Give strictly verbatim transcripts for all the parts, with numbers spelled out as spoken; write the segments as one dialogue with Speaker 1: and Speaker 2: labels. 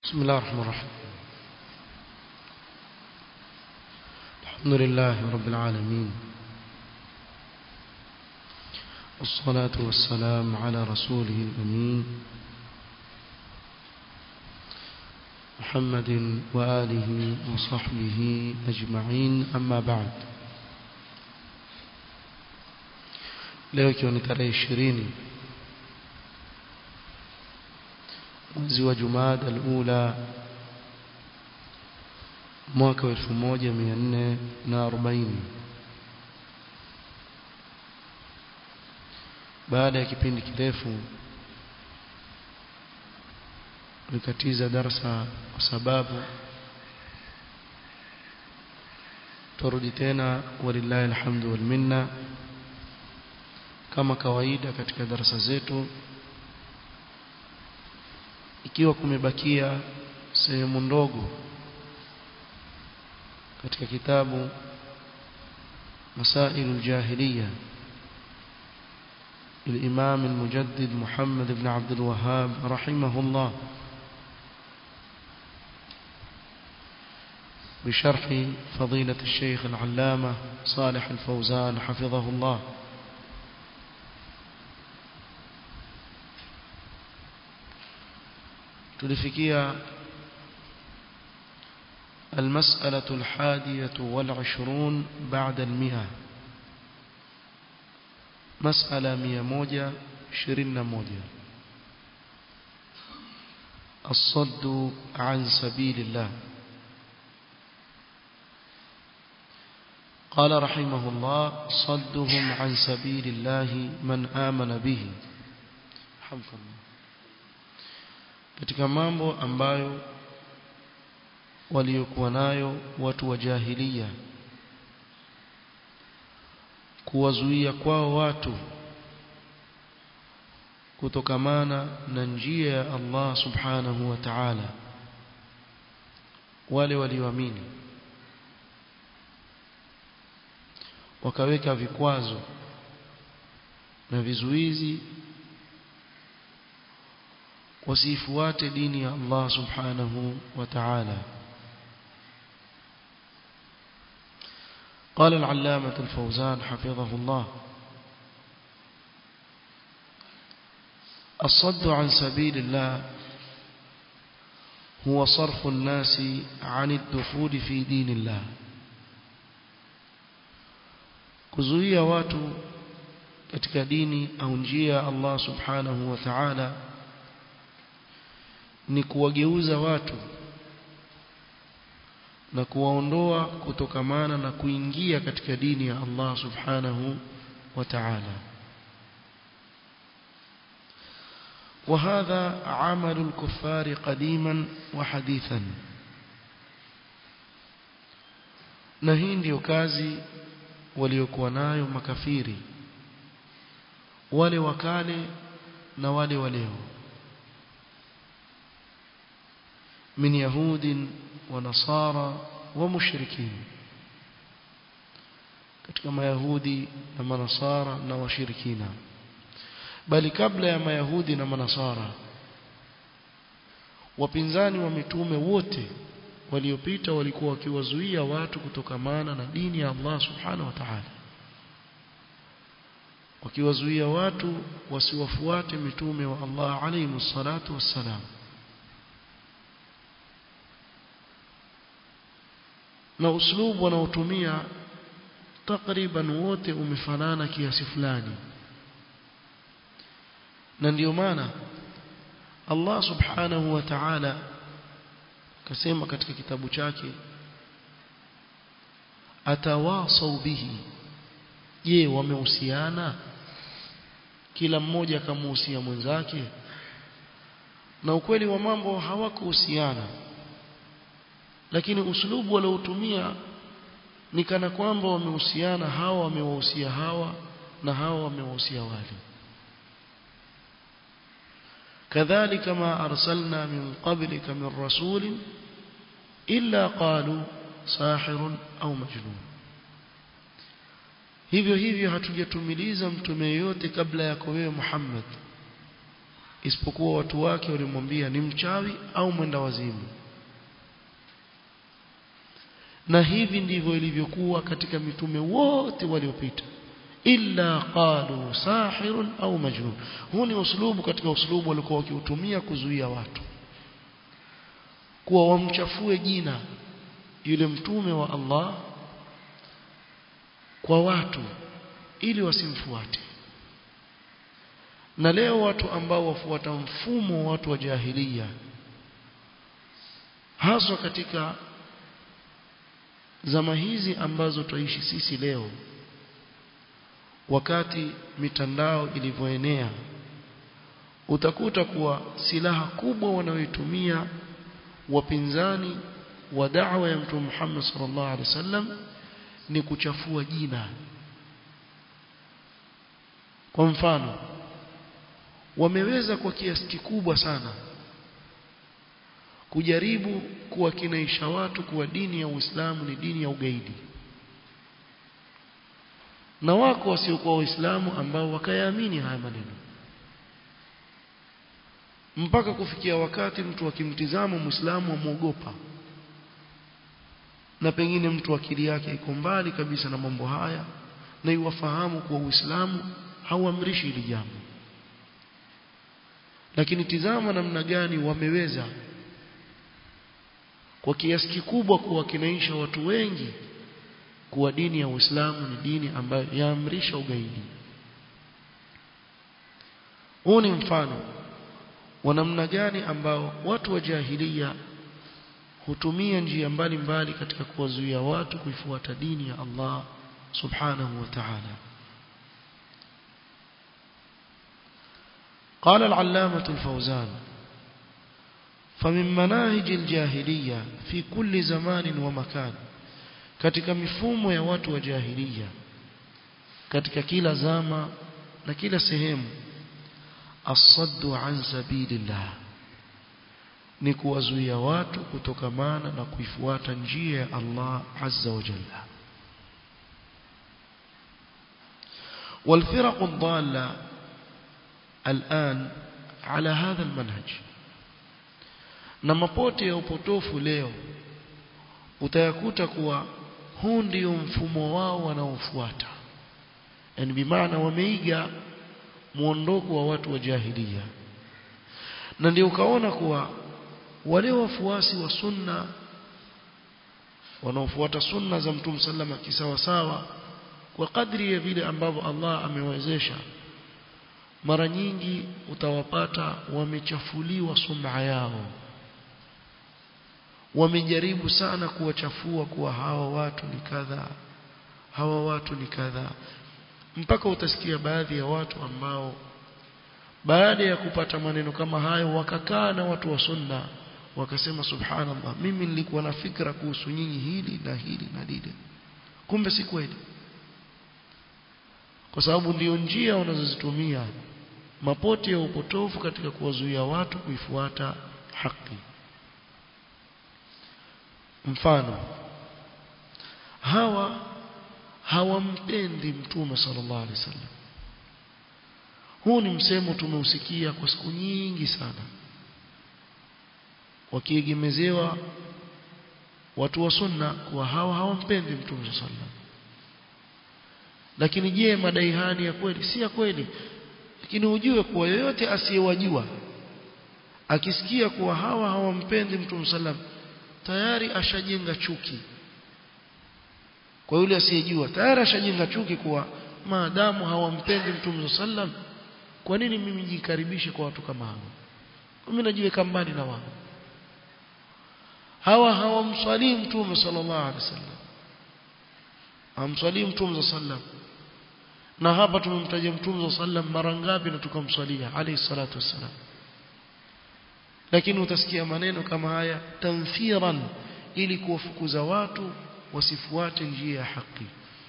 Speaker 1: بسم الله الرحمن الرحيم. الحمد لله رب العالمين، والصلاة والسلام على رسوله الأمين محمد وآله وصحبه أجمعين، أما بعد. leo ikiwa ni tarehe ishirini mwezi wa Jumada al-Ula mwaka wa elfu moja mia nne na arobaini, baada ya kipindi kirefu tulikatiza darasa kwa sababu turudi tena, walillahi alhamdu wal minna, kama kawaida katika darasa zetu, ikiwa kumebakia sehemu ndogo katika kitabu مسائل الجاهلية للإمام المجدد محمد بن عبد الوهاب رحمه الله بشرح فضيلة الشيخ العلامة صالح الفوزان حفظه الله. تلفكية المسألة الحادية والعشرون بعد المئة، مسألة مية موجة شرين موجة، الصد عن سبيل الله. قال رحمه الله: صدهم عن سبيل الله من آمن به. حفظ الله. katika mambo ambayo waliokuwa nayo watu wa jahiliya, kuwazuia kwao watu kutokamana na njia ya Allah subhanahu wa ta'ala, wale walioamini wakaweka vikwazo na vizuizi wasifuate dini ya Allah subhanahu wa ta'ala. قال العلامة الفوزان حفظه الله: الصد عن سبيل الله هو صرف الناس عن الدخول في دين الله. kuzuia watu katika dini au njia ya Allah subhanahu wa ta'ala ni kuwageuza watu na kuwaondoa kutokamana na kuingia katika dini ya Allah subhanahu wa ta'ala. وهذا عمل الكفار قديما وحديثا. na hii ndio kazi waliokuwa nayo makafiri, wale wakale na wale waleo, من يهود ونصارى ومشركين، katika mayahudi na manasara na washirikina. Bali kabla ya mayahudi na manasara, wapinzani wa mitume wote waliopita walikuwa wakiwazuia watu kutokamana na dini ya Allah subhanahu wa ta'ala, wakiwazuia watu wasiwafuate mitume wa Allah alayhi salatu wassalam. na uslubu wanaotumia takriban wote umefanana kiasi fulani, na ndio maana Allah subhanahu wa ta'ala kasema katika kitabu chake: atawasau bihi. Je, wamehusiana? Kila mmoja akamuhusia mwenzake? Na ukweli wa mambo hawakuhusiana, lakini uslubu waliotumia ni kana kwamba wamehusiana, hawa wamewahusia hawa na hawa wamewahusia wale. kadhalika ma arsalna min qablika min rasulin illa qalu sahirun au majnun. hivyo hivyo hatujatumiliza mtume yote kabla yako wewe Muhammad isipokuwa watu wake walimwambia ni mchawi au mwenda wazimu. Na hivi ndivyo ilivyokuwa katika mitume wote waliopita, illa qalu sahirun au majnun. Huu ni uslubu katika uslubu walikuwa wakiutumia kuzuia watu kuwa wamchafue jina yule mtume wa Allah kwa watu ili wasimfuate. Na leo watu ambao wafuata mfumo wa watu wa jahiliya, hasa katika zama hizi ambazo tuishi sisi leo, wakati mitandao ilivyoenea, utakuta kuwa silaha kubwa wanayoitumia wapinzani wa da'wa ya Mtume Muhammad sallallahu alaihi wasallam ni kuchafua jina. Kwa mfano, wameweza kwa kiasi kikubwa sana kujaribu kuwakinaisha watu kuwa dini ya Uislamu ni dini ya ugaidi, na wako wasiokuwa Waislamu ambao wakayaamini haya maneno, mpaka kufikia wakati mtu akimtizama Muislamu amuogopa, na pengine mtu akili yake iko mbali kabisa na mambo haya, na yuwafahamu kuwa Uislamu hauamrishi hili jambo. Lakini tizama namna gani wameweza kwa kiasi kikubwa kuwakinaisha watu wengi kuwa dini ya Uislamu ni dini ambayo yaamrisha ugaidi. Huu ni mfano wa namna gani ambao watu wa jahiliya hutumia njia mbalimbali katika kuwazuia watu kuifuata dini ya Allah subhanahu wa ta'ala. قال العلامة الفوزان: فمن مناهج الجاهلية في كل زمان ومكان, katika mifumo ya watu wa jahiliya katika kila zama na kila sehemu, as-saddu an sabilillah, ni kuwazuia watu kutokamana na kuifuata njia ya Allah azza wa jalla. والفرق الضالة الآن على هذا المنهج, na mapote ya upotofu leo utayakuta kuwa huu ndio mfumo wao wanaofuata, yani bimaana wameiga muondoko wa watu wa jahiliya. Na ndio ukaona kuwa wale wafuasi wa sunna wanaofuata sunna za Mtume sallama kisawa sawa kwa kadri ya vile ambavyo Allah amewezesha, mara nyingi utawapata wamechafuliwa sum'a yao, wamejaribu sana kuwachafua kuwa hawa watu ni kadha, hawa watu ni kadha, mpaka utasikia baadhi ya watu ambao baada ya kupata maneno kama hayo wakakaa na watu wa sunna wakasema, subhanallah, mimi nilikuwa na fikra kuhusu nyinyi hili na hili na lile, kumbe si kweli. Kwa sababu ndio njia wanazozitumia mapote ya upotofu katika kuwazuia watu kuifuata haki. Mfano, hawa hawampendi Mtume sallallahu alaihi wasallam. Huu ni msemo tumeusikia kwa siku nyingi sana, wakiegemezewa watu wa sunna kwa hawa hawampendi Mtume sallallahu alaihi wasallam. Lakini je, madai haya ya kweli? Si ya kweli. Lakini ujue kuwa yoyote asiyewajua akisikia kuwa hawa hawampendi Mtume sallam, tayari ashajenga chuki. Kwa yule asiyejua tayari ashajenga chuki kuwa maadamu hawampendi Mtume sallam, kwa nini mimi nijikaribishe kwa watu kama hao? Mimi najiweka mbali na wao. Hawa hawamswalii Mtume sallallahu alaihi wasallam, hamswalii Mtume sallam. Na hapa tumemtaja Mtume sallam mara ngapi na tukamswalia alayhi salatu wassalam. Lakini utasikia maneno kama haya tanfiran, ili kuwafukuza watu wasifuate njia ya haki.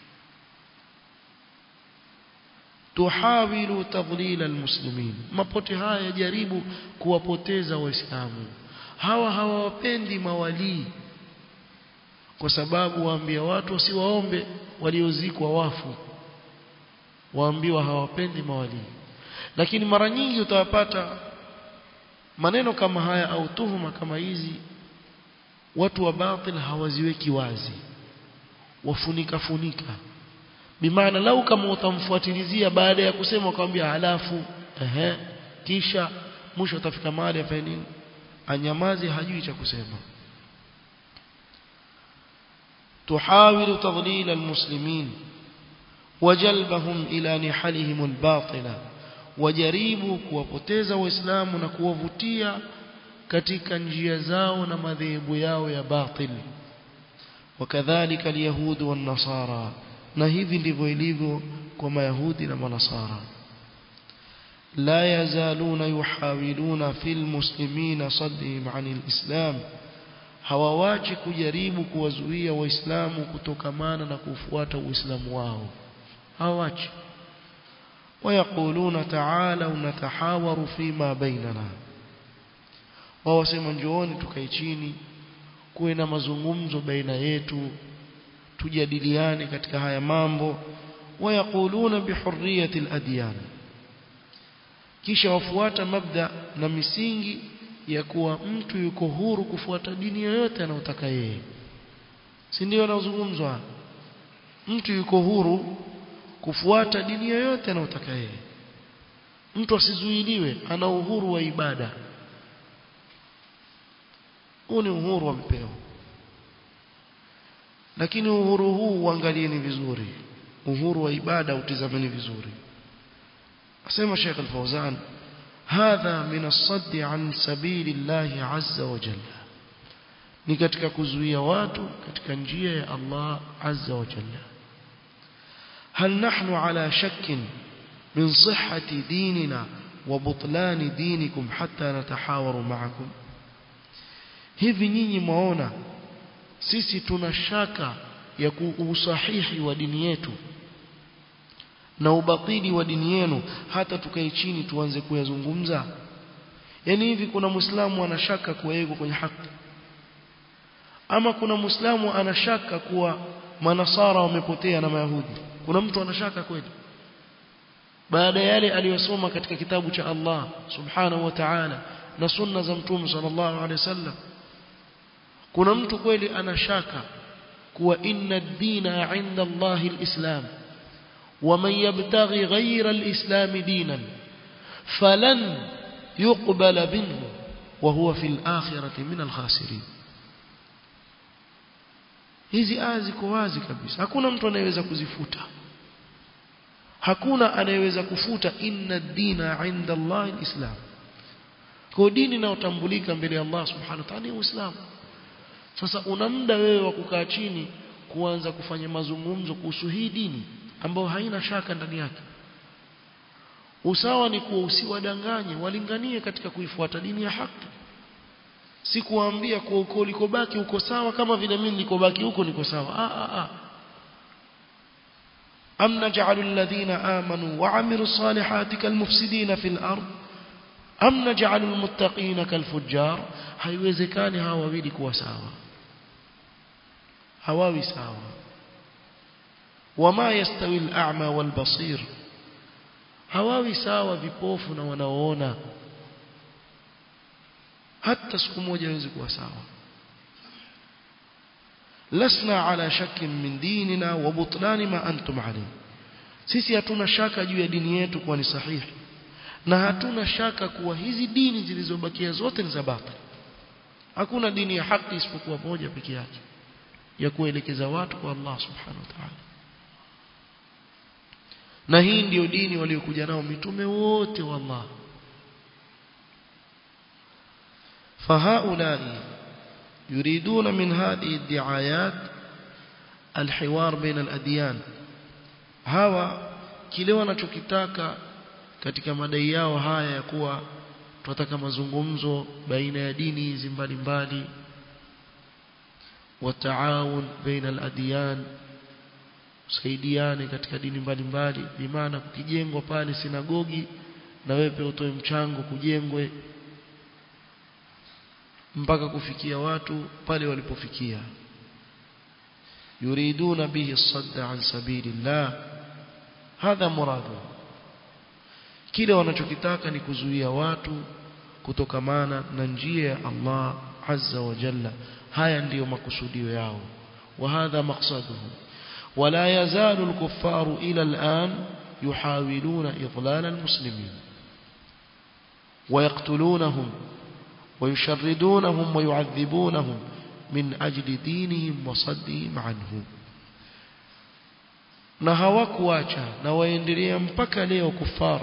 Speaker 1: Tuhawilu tadlil almuslimin, mapote haya yajaribu kuwapoteza waislamu. Hawa hawawapendi mawalii, kwa sababu waambia watu wasiwaombe waliozikwa wafu, waambiwa hawapendi mawalii. Lakini mara nyingi utawapata maneno kama haya au tuhuma kama hizi watu wa batil hawaziweki wazi, wafunika funika. Bimaana lau kama utamfuatilizia baada ya kusema kwambia halafu ehe kisha mwisho utafika mahali afanye nini, anyamaze, hajui cha kusema. tuhawilu tadlil almuslimin wajalbahum ila nihalihim albatila, wajaribu kuwapoteza waislamu na kuwavutia katika njia zao na madhehebu yao ya batil. wakadhalika alyahud wan nasara, na hivi ndivyo ilivyo kwa mayahudi na manasara. la yazaluna yuhawiluna fil muslimina saddihim anil islam, hawawachi kujaribu kuwazuia waislamu kutokamana na kufuata uislamu wao, hawawachi. ويقولون تعالوا نتحاور فيما بيننا, wao wasema njooni tukae chini kuwe na mazungumzo baina yetu, tujadiliane katika haya mambo. ويقولون بحرية الأديان, kisha wafuata mabda na misingi ya kuwa mtu yuko huru kufuata dini yoyote anayotaka yeye. Si ndio wanazungumzwa? Mtu yuko huru kufuata dini yoyote anayotaka yeye, mtu asizuiliwe, ana uhuru wa ibada. Huu ni uhuru amepewa, lakini uhuru huu uangalieni vizuri, uhuru wa ibada utizameni vizuri. asema Sheikh Al-Fawzan, hadha min as-sadd an sabilillahi azza wa jalla, ni katika kuzuia watu katika njia ya Allah azza wa jalla. هل نحن على شك من صحة ديننا وبطلان دينكم حتى نتحاور معكم؟ hivi nyinyi mwaona sisi tuna shaka ya usahihi wa dini yetu na ubatili wa dini yenu hata tukae chini tuanze kuyazungumza? Yani hivi kuna muislamu anashaka kuwa yeye kwenye haki? Ama kuna muislamu anashaka kuwa manasara wamepotea na mayahudi? Kuna mtu anashaka kweli baada ya yale aliyosoma katika kitabu cha Allah subhanahu wa ta'ala na sunna za mtume sallallahu alaihi wasallam? Kuna mtu kweli anashaka kuwa inna ad-dina 'inda Allahi al-islam wa man yabtaghi ghayra al-islam dinan falan yuqbala minhu wa huwa fil akhirati min al-khasirin? Hizi aya ziko wazi kabisa, hakuna mtu anayeweza kuzifuta, hakuna anayeweza kufuta inna ad-dina 'inda Allahi al-islam. Kwa dini inayotambulika mbele ya Allah subhanahu wa ta'ala ni Uislamu. Sasa una muda wewe wa kukaa chini kuanza kufanya mazungumzo kuhusu hii dini ambayo haina shaka ndani yake? Usawa ni kuwa usiwadanganye, walinganie katika kuifuata dini ya haki. Si kuambia kwa uko ulikobaki uko sawa kama vile mimi nilikobaki huko niko sawa. Ah ah ah. am naj'alu alladhina amanu wa 'amilus salihati kalmufsidina fil ard am naj'alu almuttaqina kalfujjar? Haiwezekani hawa wawili kuwa sawa, hawawi sawa. wama yastawi al-a'ma wal basir, hawawi sawa vipofu na wanaoona, hata siku moja hawezi kuwa sawa. lasna ala shakkin min dinina wa butlani ma antum alayhi, sisi hatuna shaka juu ya dini yetu kuwa ni sahihi, na hatuna shaka kuwa hizi dini zilizobakia zote ni za batili. Hakuna dini ya haki isipokuwa moja pekee yake ya kuelekeza watu kwa Allah subhanahu wa ta'ala, na hii ndio dini waliokuja nao mitume wote wa Allah. فهؤلاء يريدون من هذه الدعايات الحوار بين الأديان. hawa kile wanachokitaka katika madai yao haya ya kuwa tunataka mazungumzo baina ya dini hizi mbalimbali, wa taawun baina al-adyan, saidiane katika dini mbalimbali, bi maana kukijengwa pale sinagogi na wewe pia utoe mchango kujengwe mpaka kufikia watu pale walipofikia. yuriduna bihi as-sadda an sabilillah, hadha muradu. Kile wanachokitaka ni kuzuia watu kutokamana na njia ya Allah azza wa jalla. Haya ndiyo makusudio yao, wa hadha maqsaduhu. wala yazalu al-kuffaru ila al-an yuhawiluna idlal al-muslimin wa yaqtulunahum wa yusharridunahum wa yu'adhibunahum min ajli dinihim wa saddihim anhu. Na hawakuacha na waendelea mpaka leo kufar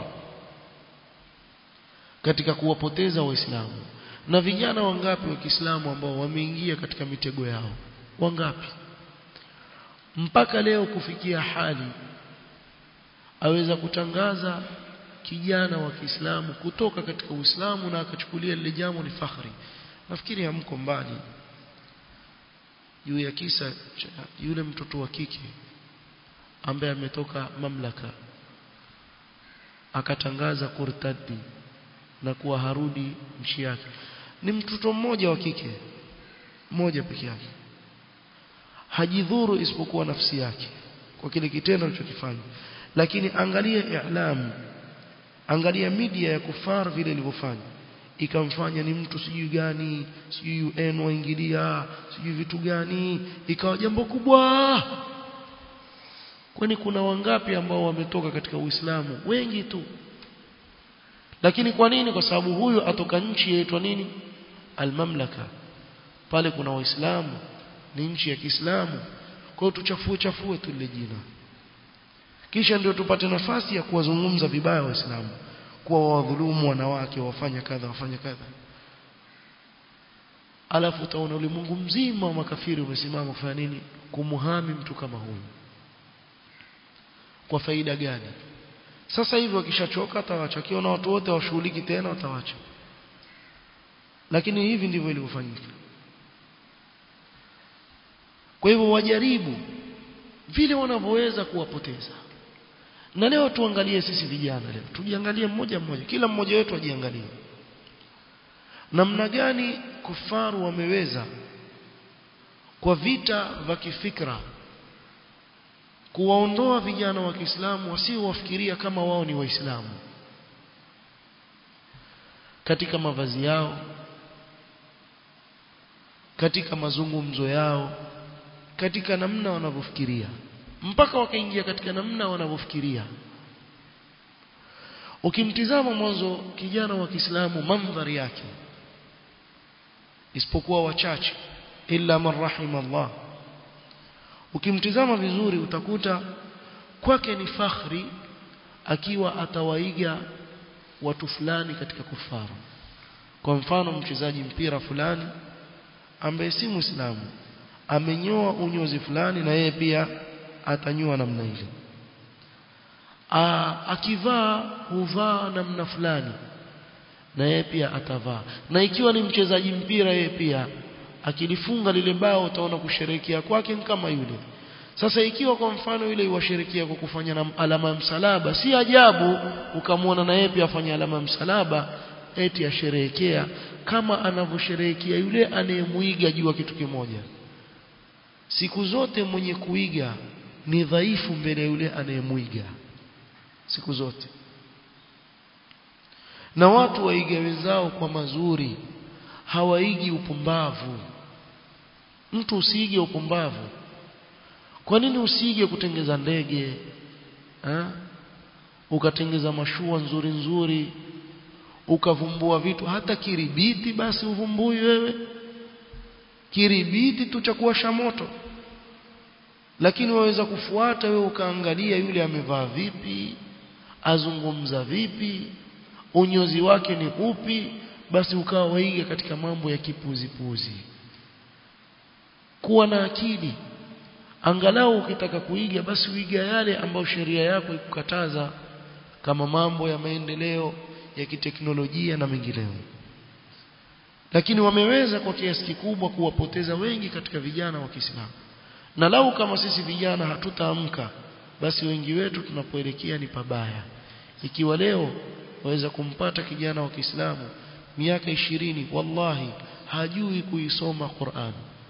Speaker 1: katika kuwapoteza waislamu. Na vijana wangapi wa Kiislamu ambao wameingia katika mitego yao? Wangapi? Mpaka leo kufikia hali aweza kutangaza kijana wa Kiislamu kutoka katika Uislamu na akachukulia lile jambo ni fakhri. Nafikiri hamko mbali juu ya kisa cha yule mtoto wa kike ambaye ametoka mamlaka akatangaza kurtadi na kuwa harudi nchi yake. Ni mtoto mmoja wa kike, mmoja peke yake, hajidhuru isipokuwa nafsi yake kwa kile kitendo alichokifanya. Lakini angalia i'lam, angalia media ya kufar vile ilivyofanya, ikamfanya ni mtu sijui gani, sijui U N waingilia, sijui vitu gani, ikawa jambo kubwa. Kwani kuna wangapi ambao wametoka katika Uislamu? Wengi tu. Lakini kwa nini? Kwa sababu huyu atoka nchi yaitwa nini? Al-mamlaka. Pale kuna Waislamu, ni nchi ya Kiislamu. Kwa hiyo tuchafue chafue tu ile jina, kisha ndio tupate nafasi ya kuwazungumza vibaya Waislamu, kuwa wadhulumu wanawake, wafanya kadha wafanya kadha. Alafu utaona ulimwengu mzima wa makafiri umesimama kufanya nini? Kumuhami mtu kama huyu. Kwa faida gani? Sasa hivi wakishachoka atawacha, kiona watu wote washughuliki tena watawacha. Lakini hivi ndivyo ilivyofanyika. Kwa hivyo wajaribu vile wanavyoweza kuwapoteza. Na leo tuangalie sisi vijana leo. Tujiangalie mmoja mmoja, kila mmoja wetu ajiangalie. Namna gani kufaru wameweza kwa vita vya kifikra kuwaondoa vijana wa Kiislamu wasiowafikiria kama wao ni Waislamu, katika mavazi yao, katika mazungumzo yao, katika namna wanavyofikiria, mpaka wakaingia katika namna wanavyofikiria. Ukimtizama mwanzo kijana wa Kiislamu mandhari yake, isipokuwa wachache, illa man rahima Allah, ukimtizama vizuri utakuta kwake ni fakhri akiwa atawaiga watu fulani katika kufaru. Kwa mfano mchezaji mpira fulani ambaye si Muislamu amenyoa unyozi fulani, na yeye pia atanyoa namna ile. Akivaa huvaa namna fulani, na yeye pia atavaa. Na ikiwa ni mchezaji mpira, yeye pia akilifunga lile bao utaona kusherehekea kwake kama yule. Sasa ikiwa kwa mfano yule yuwasherehekea kwa kufanya na alama ya msalaba, si ajabu ukamwona na yeye pia afanya alama ya msalaba, eti asherehekea kama anavyosherehekea yule anayemuiga jua kitu kimoja. Siku zote mwenye kuiga ni dhaifu mbele ya yule anayemuiga, siku zote. Na watu waiga wenzao kwa mazuri, hawaigi upumbavu. Mtu usiige upumbavu. Kwa nini usiige kutengeza ndege, ha? Ukatengeza mashua nzuri nzuri, ukavumbua vitu, hata kiribiti basi uvumbui wewe. Kiribiti tu cha kuwasha moto. Lakini waweza kufuata wewe ukaangalia yule amevaa vipi, azungumza vipi, unyozi wake ni upi, basi ukawa waiga katika mambo ya kipuzi puzi. Kuwa na akili. Angalau ukitaka kuiga basi uiga yale ambayo sheria yako ikukataza, kama mambo ya maendeleo ya kiteknolojia na mengineyo. Lakini wameweza kwa kiasi kikubwa kuwapoteza wengi katika vijana wa Kiislamu. Na lau kama sisi vijana hatutaamka, basi wengi wetu tunapoelekea ni pabaya. Ikiwa leo waweza kumpata kijana wa Kiislamu miaka ishirini, wallahi hajui kuisoma Qur'an,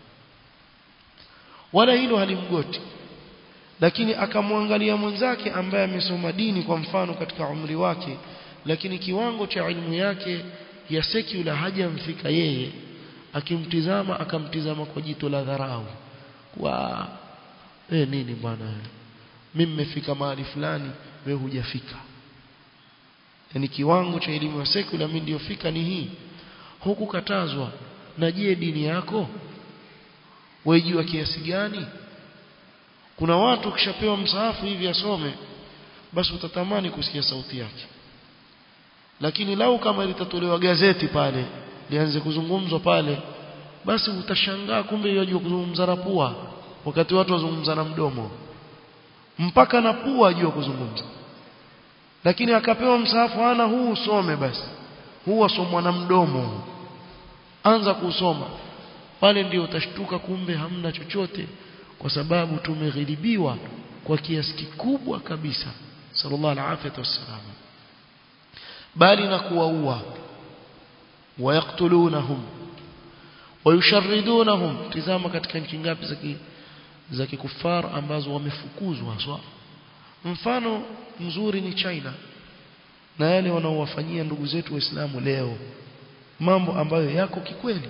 Speaker 1: wala hilo halimgoti, lakini akamwangalia mwenzake ambaye amesoma dini kwa mfano katika umri wake, lakini kiwango cha elimu yake ya secular hajamfika yeye, akimtizama akamtizama kwa jito la dharau, kwa eh nini bwana, mimi nimefika mahali fulani wewe hujafika. Yani kiwango cha elimu ya secular mimi ndio fika ni hii, huku katazwa. Na je, dini yako wajua kiasi gani? Kuna watu kishapewa msahafu hivi asome, basi utatamani kusikia sauti yake, lakini lau kama litatolewa gazeti pale lianze kuzungumzwa pale, basi utashangaa kumbe yajua kuzungumza na pua, wakati watu wazungumza na mdomo, mpaka na pua ajua kuzungumza. Lakini akapewa msahafu, ana huu usome, basi huu asomwa na mdomo, anza kusoma pale, ndio utashtuka kumbe hamna chochote, kwa sababu tumeghilibiwa kwa kiasi kikubwa kabisa. Sallallahu alaihi wasallam. Bali na kuwaua, wayaqtulunahum wayusharridunahum. Tizama katika nchi ngapi za za kikufar ambazo wamefukuzwa haswa. Mfano mzuri ni China na yale wanaowafanyia ndugu zetu waislamu leo, mambo ambayo yako kikweli.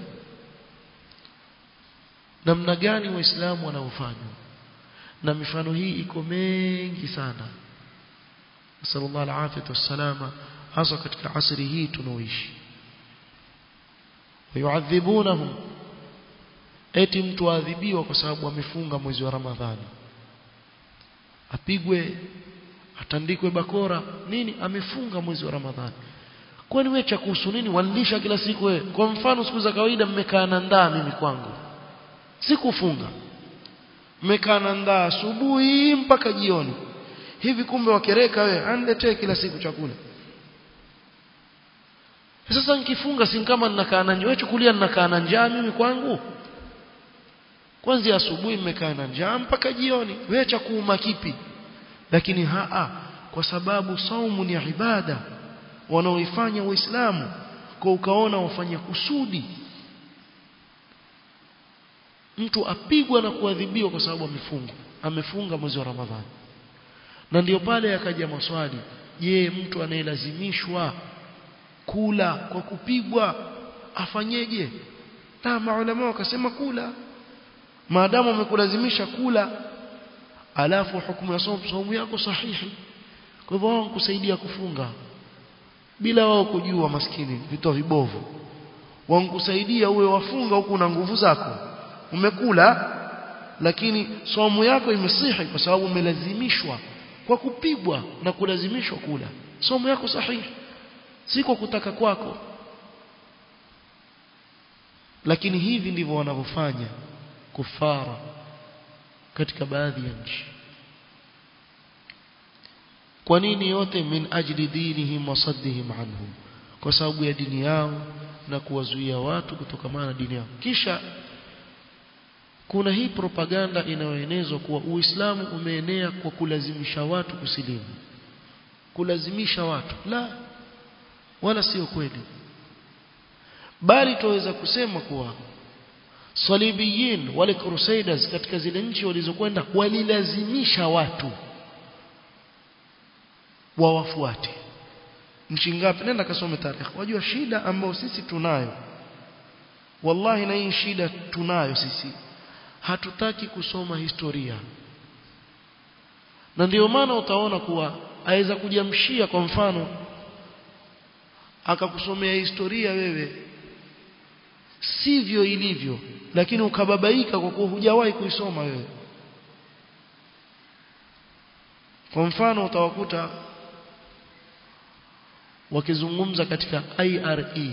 Speaker 1: Namna gani waislamu wanaofanya, na mifano hii iko mengi sana. Sallallahu alaihi wasallam, hasa katika asri hii tunaoishi. Wayuadhibunahum, eti mtu adhibiwa kwa sababu amefunga mwezi wa Ramadhani, apigwe, atandikwe bakora nini, amefunga mwezi wa Ramadhani. Kwani wewe cha kuhusu nini? Wanilisha kila siku wewe. Kwa mfano siku za kawaida mmekaa na ndaa, mimi kwangu sikufunga, mmekaa na ndaa asubuhi mpaka jioni hivi, kumbe wakereka wewe aniletee kila siku chakula. Sasa nikifunga si kama ninakaa na njaa, wewe chukulia ninakaa na njaa mimi kwangu, kwanza asubuhi mmekaa na njaa mpaka jioni, wewe cha kuuma kipi? Lakini haa, kwa sababu saumu ni ibada wanaoifanya waislamu, kwa ukaona wafanya kusudi, mtu apigwa na kuadhibiwa kwa sababu amefunga amefunga mwezi wa Ramadhani. Na ndio pale yakaja maswali, je, mtu anayelazimishwa kula kwa kupigwa afanyeje? Na maulama wakasema kula, maadamu amekulazimisha kula, alafu hukumu ya saumu saumu yako sahihi. Kwa hivyo wao kusaidia kufunga bila wao kujua, maskini vitu vibovu, wankusaidia uwe wafunga huku na nguvu zako umekula, lakini saumu yako imesihi kwa sababu umelazimishwa kwa kupigwa na kulazimishwa kula. Saumu yako sahihi, si kwa kutaka kwako. Lakini hivi ndivyo wanavyofanya kufara katika baadhi ya nchi. Kwa nini? Yote min ajli dinihim wa saddihim anhu, kwa sababu ya dini yao na kuwazuia watu kutokamana na dini yao. Kisha kuna hii propaganda inayoenezwa kuwa Uislamu umeenea kwa kulazimisha watu kusilimu, kulazimisha watu. La, wala sio kweli. Bali tuweza kusema kuwa Salibiyin wale Crusaders katika zile nchi walizokwenda walilazimisha watu wawafuate. Nchi ngapi? Nenda kasome tarehe. Wajua shida ambayo sisi tunayo, wallahi, na hii shida tunayo sisi, hatutaki kusoma historia. Na ndio maana utaona kuwa aweza kujamshia, kwa mfano akakusomea historia wewe sivyo ilivyo, lakini ukababaika kwa kuwa hujawahi kuisoma wewe. Kwa mfano utawakuta wakizungumza katika I R E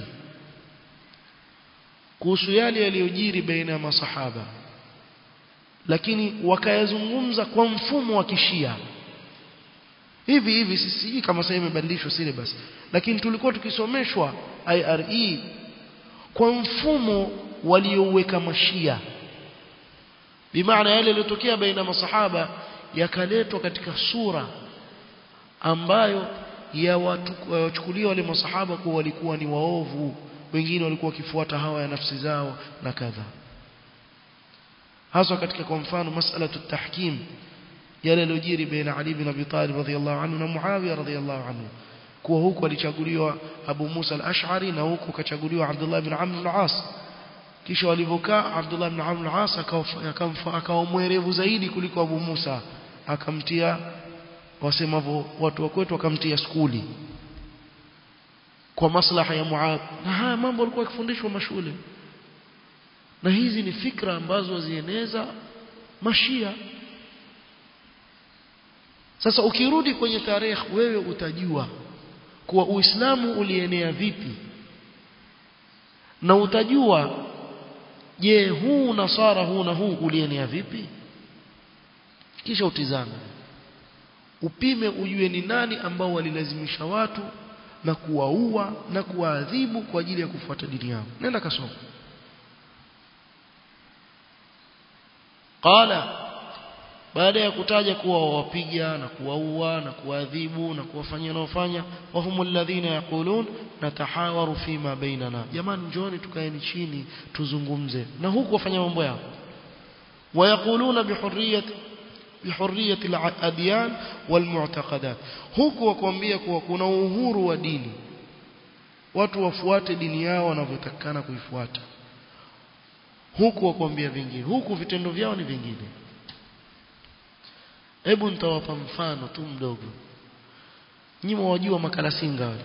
Speaker 1: kuhusu yale yaliyojiri baina ya masahaba, lakini wakayazungumza kwa mfumo wa kishia. Hivi hivi sisi kama sasa imebadilishwa syllabus, lakini tulikuwa tukisomeshwa I R E kwa mfumo waliouweka mashia. Bimaana yale yaliyotokea baina masahaba yakaletwa katika sura ambayo ya watu wachukulia wale masahaba kwa walikuwa ni waovu, wengine walikuwa wakifuata hawa ya nafsi zao na kadha. Hasa katika kwa mfano masala at-tahkim, yale yaliyojiri baina Ali bin Abi Talib radhiyallahu anhu na Muawiya radhiyallahu anhu, kwa huko alichaguliwa Abu Musa al-Ash'ari na huko kachaguliwa Abdullah ibn Amr al-As. Kisha walivokaa Abdullah ibn Amr al-As akamfa akawa mwerevu zaidi kuliko Abu Musa, akamtia wasemavyo watu wa kwetu akamtia skuli kwa maslaha ya Muadh. Na haya mambo yalikuwa yakifundishwa mashule, na hizi ni fikra ambazo zieneza mashia. Sasa ukirudi kwenye tarehe wewe utajua kuwa Uislamu ulienea vipi, na utajua je huu nasara huu na huu ulienea vipi. Kisha utizame upime ujue ni nani ambao walilazimisha watu na kuwaua na kuwaadhibu kwa ajili ya kufuata dini yao. Nenda kasoma. Qala, baada ya kutaja kuwa wapiga na kuwaua na kuadhibu na kuwafanyia naofanya, wahumul ladhina yaqulun natahawaru fima bainana, jamani njooni tukaeni chini tuzungumze, na huku wafanya mambo yao. Wayaquluna bihurriyati bihurriyati al-adyan wal-mu'taqadat, huku wakwambia kuwa kuna uhuru wa dini, watu wafuate dini yao wanavyotakana kuifuata, huku wakwambia vingine, huku vitendo vyao ni vingine. Hebu nitawapa mfano tu mdogo. Nyinyi wajua makalasinga wale.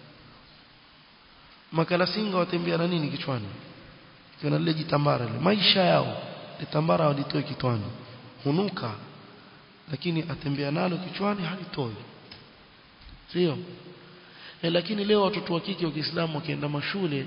Speaker 1: Makalasinga watembea na nini kichwani? Kuna lile jitambara lile. Maisha yao jitambara walitoe kichwani. Hunuka, lakini atembea nalo kichwani halitoi. Sio? E, lakini leo watoto wa kike wa Kiislamu wakienda mashule,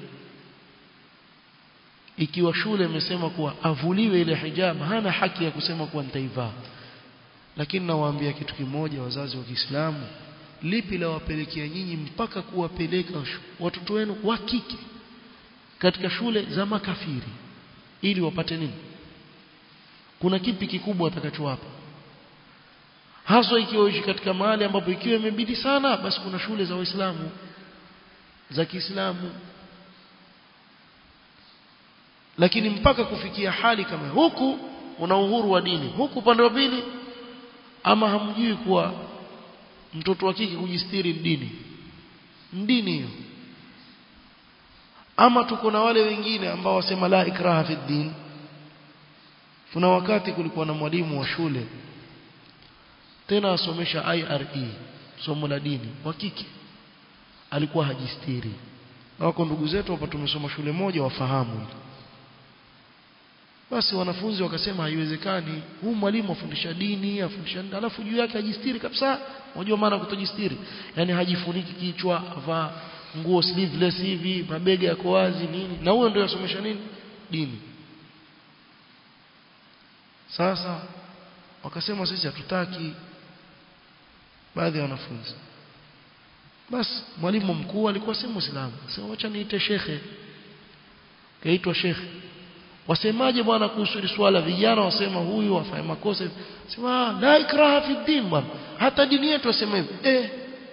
Speaker 1: ikiwa shule imesema kuwa avuliwe ile hijab, hana haki ya kusema kuwa nitaivaa. Lakini nawaambia kitu kimoja, wazazi wa Kiislamu, lipi la wapelekea nyinyi mpaka kuwapeleka watoto wenu wa kike katika shule za makafiri ili wapate nini? Kuna kipi kikubwa watakachowapa? Hasa ikiwa ishi katika mahali ambapo ikiwa imebidi sana, basi kuna shule za Waislamu za Kiislamu. Lakini mpaka kufikia hali kama huku una uhuru wa dini, huku upande wa pili ama hamjui kuwa mtoto wa kike kujistiri dini dini hiyo. Ama tuko na wale wengine ambao wasema la ikraha fi din. Kuna wakati kulikuwa na mwalimu wa shule tena asomesha I R E, somo la dini, wa kike, alikuwa hajistiri. Na wako ndugu zetu hapa tumesoma shule moja wafahamu. Basi wanafunzi wakasema haiwezekani, huu mwalimu afundisha dini, afundisha alafu juu yake hajistiri kabisa. Unajua maana kutojistiri? Yaani hajifuniki kichwa, avaa nguo sleeveless hivi, mabega yako wazi nini, na huyo ndio yasomesha nini? Dini. Sasa wakasema sisi hatutaki, baadhi ya wanafunzi. Basi mwalimu mkuu alikuwa si Muislamu, sema acha niite shekhe. Kaitwa shekhe. Wasemaje bwana kuhusu swala? Vijana wasema huyu afanye makosa. Sema la ikraha fi din bwana, hata dini yetu wasema hivyo. Eh,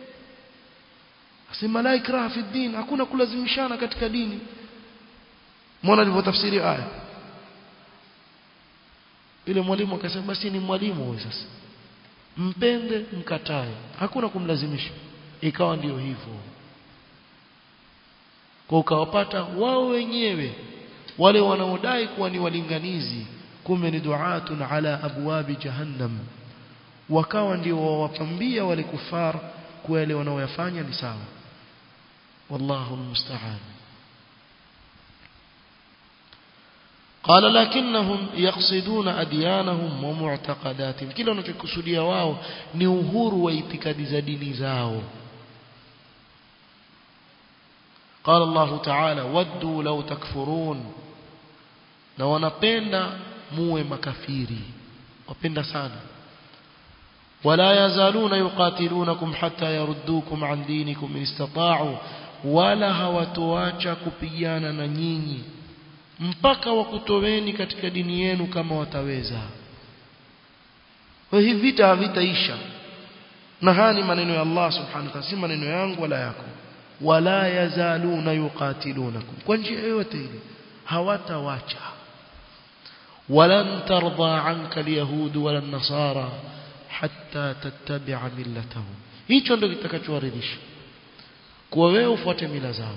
Speaker 1: asema la ikraha fi din, hakuna kulazimishana katika dini. Mbona alivyotafsiri aya? Ile mwalimu akasema basi ni mwalimu huyo, sasa mpende mkatae, hakuna kumlazimisha. Ikawa ndio hivyo, kwa ukawapata wao wenyewe wale wanaodai kuwa ni walinganizi, kumbe ni duatun ala abwabi jahannam, wakawa ndio wawapambia wale kufar kwa wale wanaoyafanya ni sawa. Wallahu almusta'an. قال لكنهم يقصدون أديانهم ومعتقداتهم, kila wanachokusudia wao ni uhuru wa itikadi za dini zao. قال الله تعالى ودوا لو تكفرون, na wanapenda muwe makafiri, wapenda sana. ولا يزالون يقاتلونكم حتى يردوكم عن دينكم إن استطاعوا, wala hawatoacha kupigana na nyinyi mpaka wakutoweni katika dini yenu kama wataweza. Kwa hivi vita havitaisha, na haya ni maneno ya Allah subhanahu wa ta'ala, si maneno yangu wala yako. Wala yazaluna yuqatilunakum, kwa njia yoyote ile hawatawacha. walan tarda anka alyahud wala nasara hatta tattabi'a millatahum, hicho ndio kitakachowaridhisha. kwa wewe ufuate mila zao.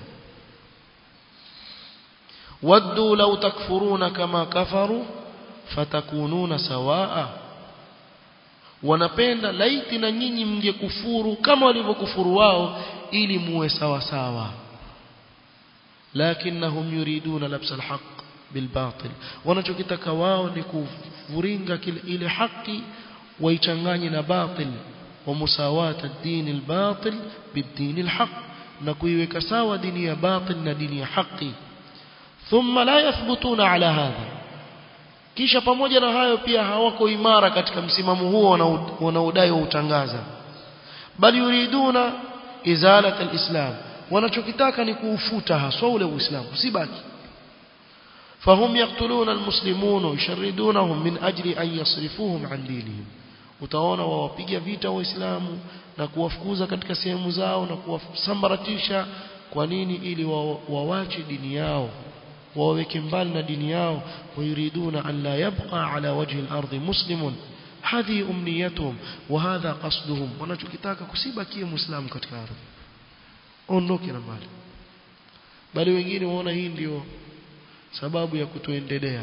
Speaker 1: waddu law takfuruna kama kafaru fatakununa sawaa, wanapenda laiti na nyinyi mngekufuru kama walivyokufuru wao ili muwe sawa sawa. lakinnahum yuriduna labsal haqq bil batil, wanachokitaka wao ni kuvuringa ile haki waichanganye na batil, wa musawata ad-din al-batil bid-din al-haq, na kuiweka sawa dini ya batil na dini ya haki. thumma la yathbutuna ala hadha, kisha pamoja na hayo pia hawako imara katika msimamo huo wanaodai utangaza. bali yuriduna izalat al-islam, wanachokitaka ni kuufuta haswa ule uislamu usibaki. fahum yaqtuluna al-muslimun yusharridunahum min ajli an yasrifuhum an dinihim, utaona wawapiga vita waislamu na kuwafukuza katika sehemu zao na kuwasambaratisha. kwa nini? ili wawache dini yao, waweke mbali na dini yao. wayuriduna an la yabqa ala wajhi al-ardh muslimun, hadhi umniyatuhum wa hadha qasduhum, wanachokitaka kusibakie muislamu katika ardhi, ondoke na mbali. bali wengine waona hii ndio sababu ya kutoendelea.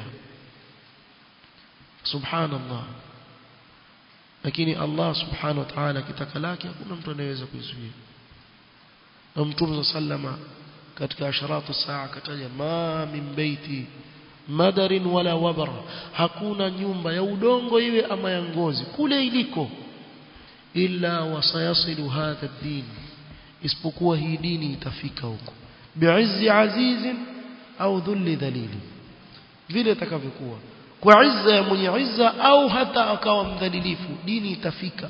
Speaker 1: subhanallah. lakini Allah subhanahu wa ta'ala kitaka lake hakuna mtu anayeweza kuizuia. na Mtume sallama katika asharatu saa kataja ma min baiti madarin wala wabara, hakuna nyumba ya udongo iwe ama ya ngozi kule iliko, illa wasayasilu hadha ad-din, isipokuwa hii dini itafika huko, bi'izzi azizin au dhulli dhalili, vile itakavyokuwa kwa izza ya mwenye izza au hata akawa mdhalilifu, dini itafika.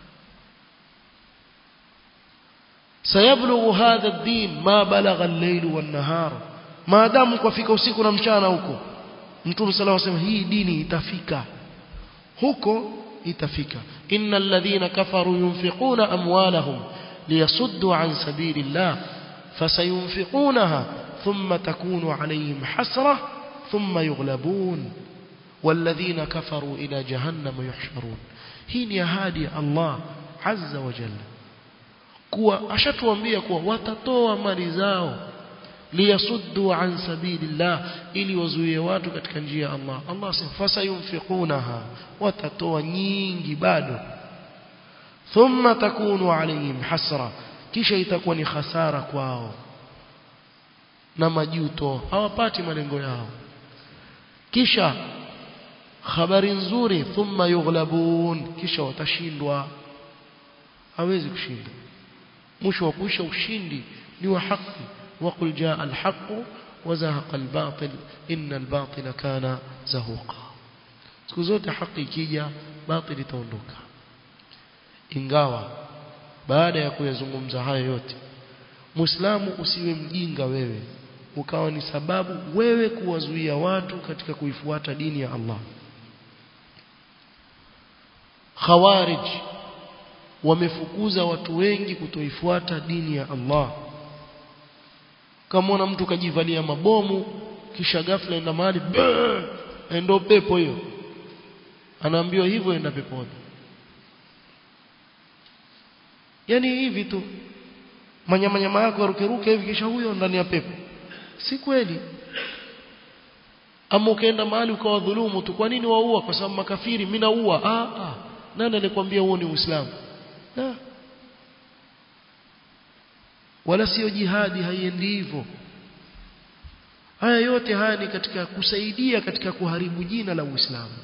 Speaker 1: sayablughu hadha ad-din ma balagha al-layl wan-nahar, maadamu kufika usiku na mchana huko. Mtume sallallahu alayhi wasallam, hii dini itafika huko, itafika. innal ladhina kafaru yunfiquna amwalahum liyasuddu an sabilillah fasayunfiqunaha thumma takunu alayhim hasra thumma yughlabun والذين كفروا إلى جهنم يحشرون. hii ni ahadi ya Allah azza wa jalla, kuwa ashatuambia kuwa watatoa mali zao liyasuddu an sabilillah, ili wazuie watu katika njia ya Allah. Allah asema fasayunfiqunaha, watatoa nyingi bado. thumma takunu alayhim hasra, kisha itakuwa ni hasara kwao na majuto, hawapati malengo yao. kisha habari nzuri, thumma yughlabun, kisha watashindwa, hawezi kushinda. mwisho wa kuisha ushindi ni wa haki. waqul jaa al-haqq wa zahaqa al-batil inna al-batila kana zahuqa, siku zote haki ikija batil itaondoka. ingawa baada ya kuyazungumza haya yote, muislamu usiwe mjinga wewe ukawa ni sababu wewe kuwazuia watu katika kuifuata dini ya Allah. Khawarij wamefukuza watu wengi kutoifuata dini ya Allah. Kama mtu kajivalia mabomu kisha ghafla enda mahali endo pepo hiyo, anaambiwa hivyo enda peponi. yani hivi tu manyama nyama yako yarukeruke hivi kisha huyo ndani ya pepo, si kweli. Ama ukaenda mahali ukawadhulumu tu, kwa nini waua? Kwa sababu makafiri mimi naua. ah ah nani alikwambia huo ni Uislamu? la wala sio jihadi, haiendi hivyo. haya yote haya ni katika kusaidia katika kuharibu jina la Uislamu,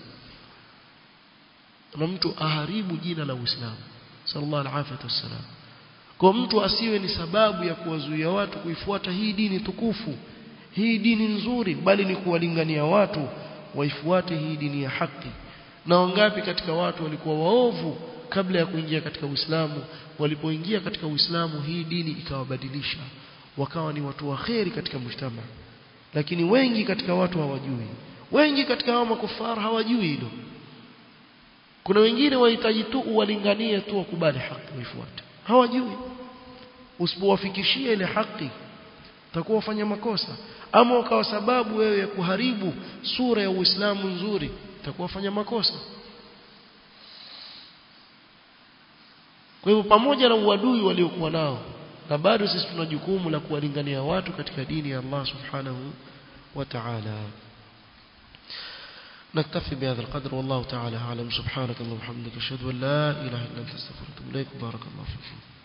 Speaker 1: na mtu aharibu jina la Uislamu. sallallahu alaihi wasallam. Kwa mtu asiwe ni sababu ya kuwazuia watu kuifuata hii dini tukufu, hii dini nzuri, bali ni kuwalingania watu waifuate hii dini ya haki. Na wangapi katika watu walikuwa waovu kabla ya kuingia katika Uislamu, walipoingia katika Uislamu hii dini ikawabadilisha, wakawa ni watu waheri katika mshtama. Lakini wengi katika watu hawajui, wengi katika hao makufara hawajui hilo. Kuna wengine wahitaji tu uwalinganie tu wakubali haki waifuate, hawajui. Usipowafikishia ile haki utakuwa ufanya makosa, ama ukawa sababu wewe ya kuharibu sura ya Uislamu nzuri, utakuwa ufanya makosa. Kwa hivyo pamoja na uadui waliokuwa nao na bado sisi tuna jukumu la kuwalingania watu katika dini ya Allah subhanahu wa ta'ala. نكتفي بهذا القدر والله تعالى أعلم. سبحانك اللهم وبحمدك أشهد أن لا إله إلا أنت أستغفرك وأتوب إليك. بارك الله فيكم.